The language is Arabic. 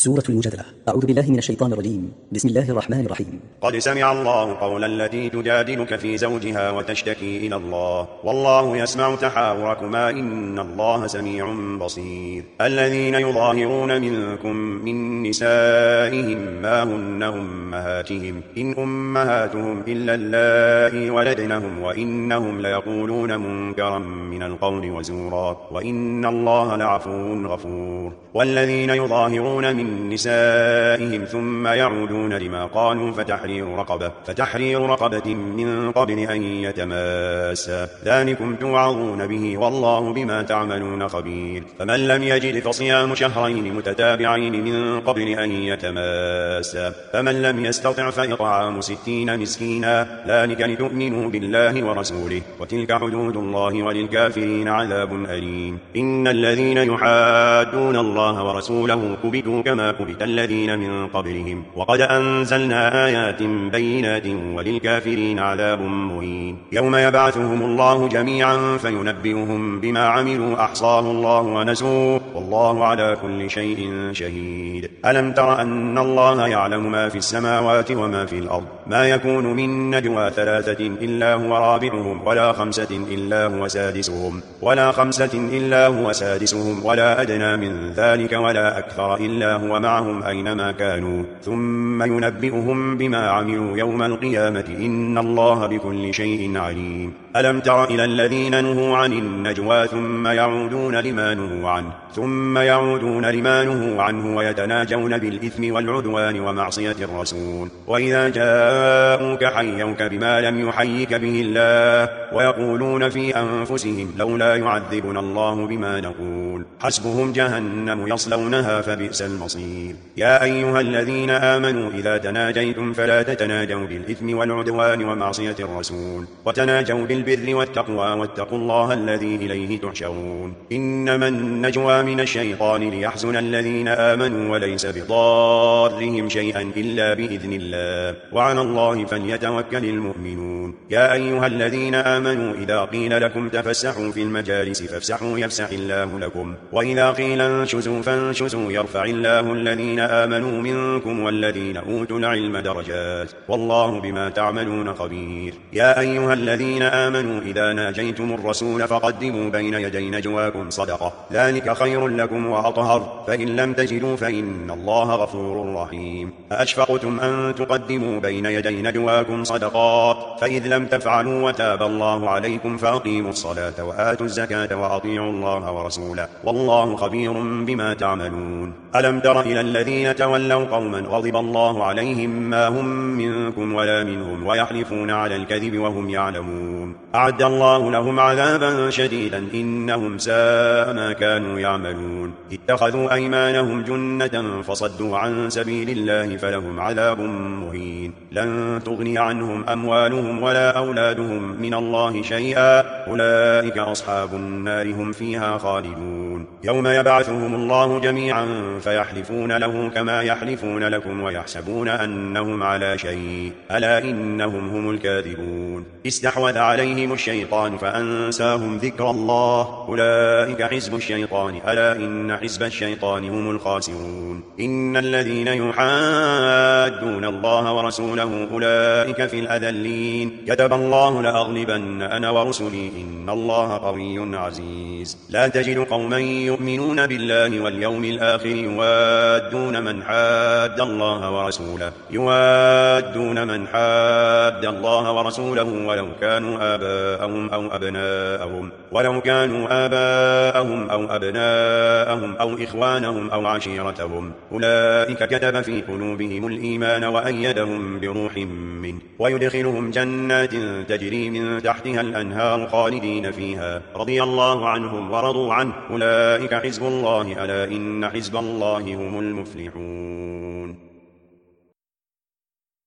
سورة المجادلة. أعوذ بالله من الشيطان الرجيم. بسم الله الرحمن الرحيم. قد سمع الله قول التي تجادلك في زوجها وتشتكي إلى الله والله يسمع تحاوركما إن الله سميع بصير. الذين يظاهرون منكم من نسائهم ما هن أمهاتهم إن أمهاتهم إلا اللائي ولدنهم وإنهم ليقولون منكرا من القول وزورا وإن الله لعفو غفور. والذين يظاهرون من نسائهم ثم يعودون لما قالوا فتحرير رقبة من قبل أن يتماسا ذلكم توعظون به والله بما تعملون خبير. فمن لم يجد فصيام شهرين متتابعين من قبل أن يتماسا فمن لم يستطع فإطعام 60 مسكينا ذلك لتؤمنوا بالله ورسوله وتلك حدود الله وللكافرين عذاب أليم. إن الذين يحادون الله ورسوله كبتوا كما كبت الذين من قبلهم وقد أنزلنا آيات بينات وللكافرين عذاب مهين. يوم يبعثهم الله جميعا فينبئهم بما عملوا أحصاه الله ونسوه والله على كل شيء شهيد. ألم تر أن الله يعلم ما في السماوات وما في الأرض ما يكون من نجوى 3 إلا هو رابعهم ولا 5 إلا هو سادسهم ولا أدنى من ذلك ولا أكثر إلا هو معهم أينما كانوا ثم ينبئهم بما عملوا يوم القيامة إن الله بكل شيء عليم. ألم تر إلى الذين نهوا عن النجوى ثم يعودون لما نهوا عنه ويتناجون بالإثم والعدوان ومعصية الرسول وإذا جاءوك حيوك بما لم يحيك به الله ويقولون في أنفسهم لولا يعذبنا الله بما نقول حسبهم جهنم يصلونها فبئس المصير. يا أيها الذين آمنوا إذا تناجيتم فلا تتناجوا بالإثم والعدوان ومعصية الرسول وتناجوا بالبر والتقوى واتقوا الله الذي إليه تحشرون. إنما النجوى من الشيطان ليحزن الذين آمنوا وليس بضارهم شيئا إلا بإذن الله وعلى الله فليتوكل المؤمنون. يا أيها الذين آمنوا إذا قيل لكم تفسحوا في المجالس فافسحوا يفسح الله لكم وإذا قيل انشزوا فانشزوا يرفع الله الذين آمنوا منكم والذين أوتوا العلم درجات والله بما تعملون خبير. يا أيها الذين آمنوا إذا ناجيتم الرسول فقدموا بين يدي نجواكم صدقة ذلك خير لكم وأطهر فإن لم تجدوا فإن الله غفور رحيم. أأشفقتم أن تقدموا بين يدي نجواكم صدقات فإذ لم تفعلوا وتاب الله عليكم فأقيموا الصلاة وآتوا الزكاة وأطيعوا الله ورسوله والله خبير بما تعملون. ألم تر إلى الذين تولوا قوما غضب الله عليهم ما هم منكم ولا منهم ويحلفون على الكذب وهم يعلمون أعد الله لهم عذابا شديدا إنهم ساء ما كانوا يعملون. اتخذوا أيمانهم جنة فصدوا عن سبيل الله فلهم عذاب مهين. لن تغني عنهم أموالهم ولا أولادهم من الله شيئا أولئك أصحاب النار هم فيها خالدون. يوم يبعثهم الله جميعا فيحلفون له كما يحلفون لكم ويحسبون أنهم على شيء ألا إنهم هم الكاذبون. استحوذ عليهم الشيطان فأنساهم ذكر الله أولئك حزب الشيطان ألا إن حزب الشيطان هم الخاسرون. إن الذين يحادون الله ورسوله أولئك في الأذلين كتب الله لأغلبن أنا ورسلي إن الله قوي عزيز. لا تجد قوما يؤمنون بالله واليوم الآخر يوادون من حاد الله ورسوله ولو كانوا آباءهم أو أبناءهم أو إخوانهم أو عشيرتهم أولئك كتب في قلوبهم الإيمان وأيدهم بروح منه ويدخلهم جنات تجري من تحتها الأنهار خالدين فيها رضي الله عنهم ورضوا عنه أولئك حزب الله ألا إن حزب الله هم المفلحون.